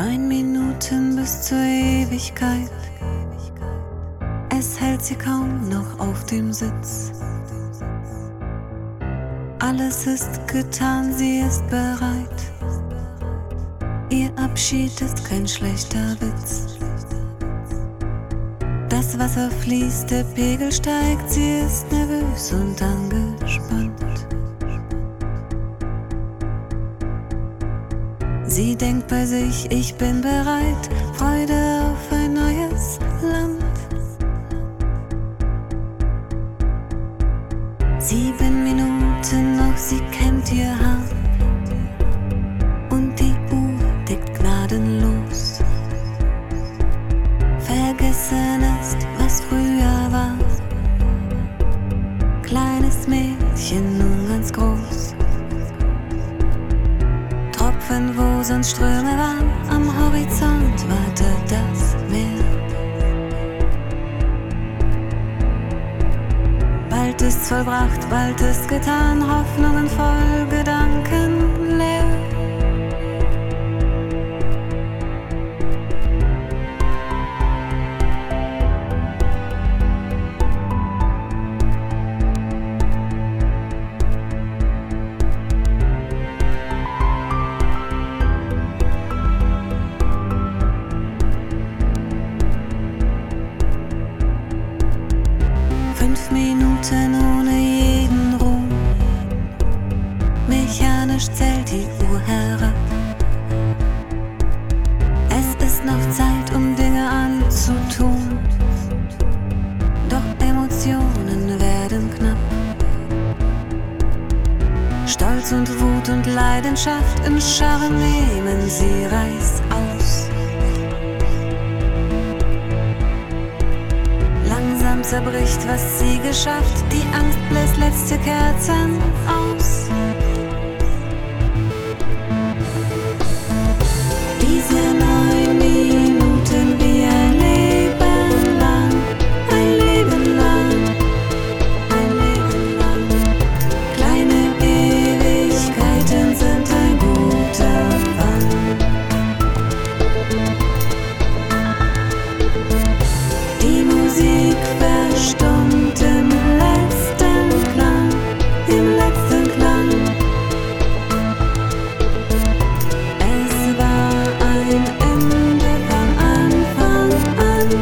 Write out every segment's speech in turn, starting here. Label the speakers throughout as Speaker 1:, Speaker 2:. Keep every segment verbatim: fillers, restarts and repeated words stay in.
Speaker 1: Neun Minuten bis zur Ewigkeit. Es hält sie kaum noch auf dem Sitz. Alles ist getan, sie ist bereit. Ihr Abschied ist kein schlechter Witz. Das Wasser fließt, der Pegel steigt, sie ist nervös und angespannt. Sie denkt bei sich, ich bin bereit, Freude auf ein neues Land. Sieben Minuten noch, sie kennt ihr Haar und die Uhr tickt gnadenlos. Vergessen ist, was früher war. Kleines Mädchen, nun ganz groß. Tropfen, wo sonst Ströme waren, am Horizont wartet das Meer. Bald ist's vollbracht, bald ist getan, Hoffnungen voll, Gedanken leer. Fünf Minuten ohne jeden Ruhm. Mechanisch zählt die Uhr herab. Es ist noch Zeit, um Dinge anzutun. Doch Emotionen werden knapp. Stolz und Wut und Leidenschaft in Scharen nehmen sie Reiß aus. Langsam zerbricht, was sie geschafft. Die Angst bläst letzte Kerzen aus. Diese neun Minuten wie ein Leben lang, ein Leben lang, ein Leben lang. Kleine Ewigkeiten sind ein guter Fang. Die Musik verstummt im letzten Klang, im letzten Klang. Es war ein Ende von Anfang an.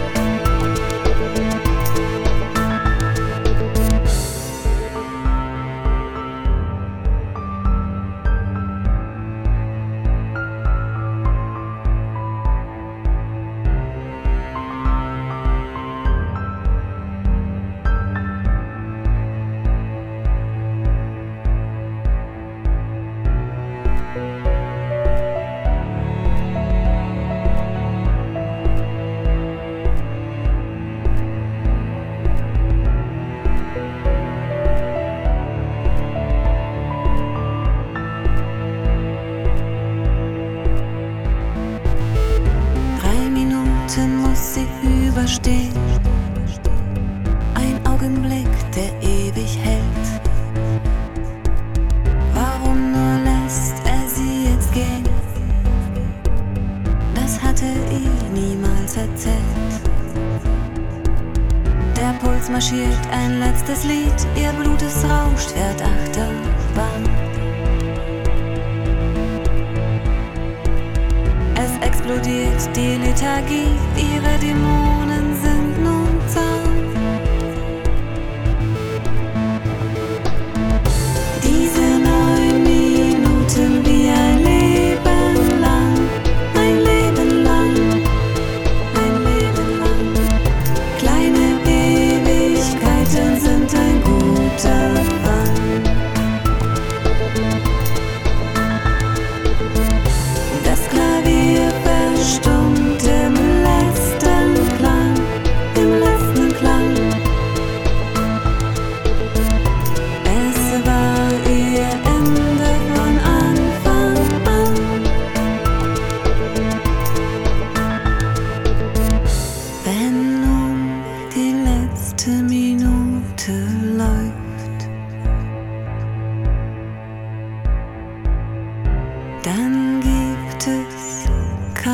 Speaker 1: Drei Minuten muss sie überstehen. Ein Augenblick, der ewig hält. Warum nur lässt er sie jetzt gehen? Das hatte ihr niemals erzählt. Der Puls marschiert, ein letztes Lied. Ihr Blut, es rauscht, fährt Achterbahn. Es explodiert die Lethargie, ihre Dämonen sind nun zahm. Diese neun Minuten wie ein Leben lang, ein Leben lang, ein Leben lang. Kleine Ewigkeiten sind ein guter Fang. Das Klavier verstummt im letzten Klang, im letzten Klang. Es war ihr Ende von Anfang an. Wenn nun die letzte Minute läuft, dann gibt es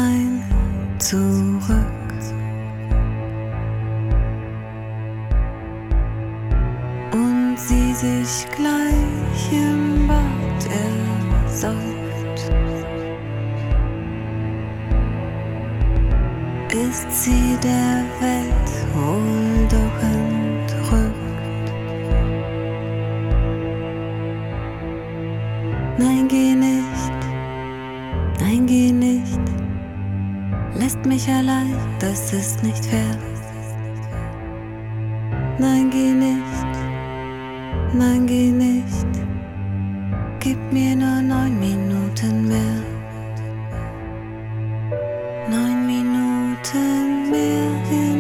Speaker 1: versäumt. Ist sie der Welt wohl doch entrückt? Nein, geh nicht, nein, geh nicht, lässt mich allein, das ist nicht fair. Nein, geh nicht, nein, geh nicht, gib mir nur neun Minuten mehr. Neun Minuten mehr.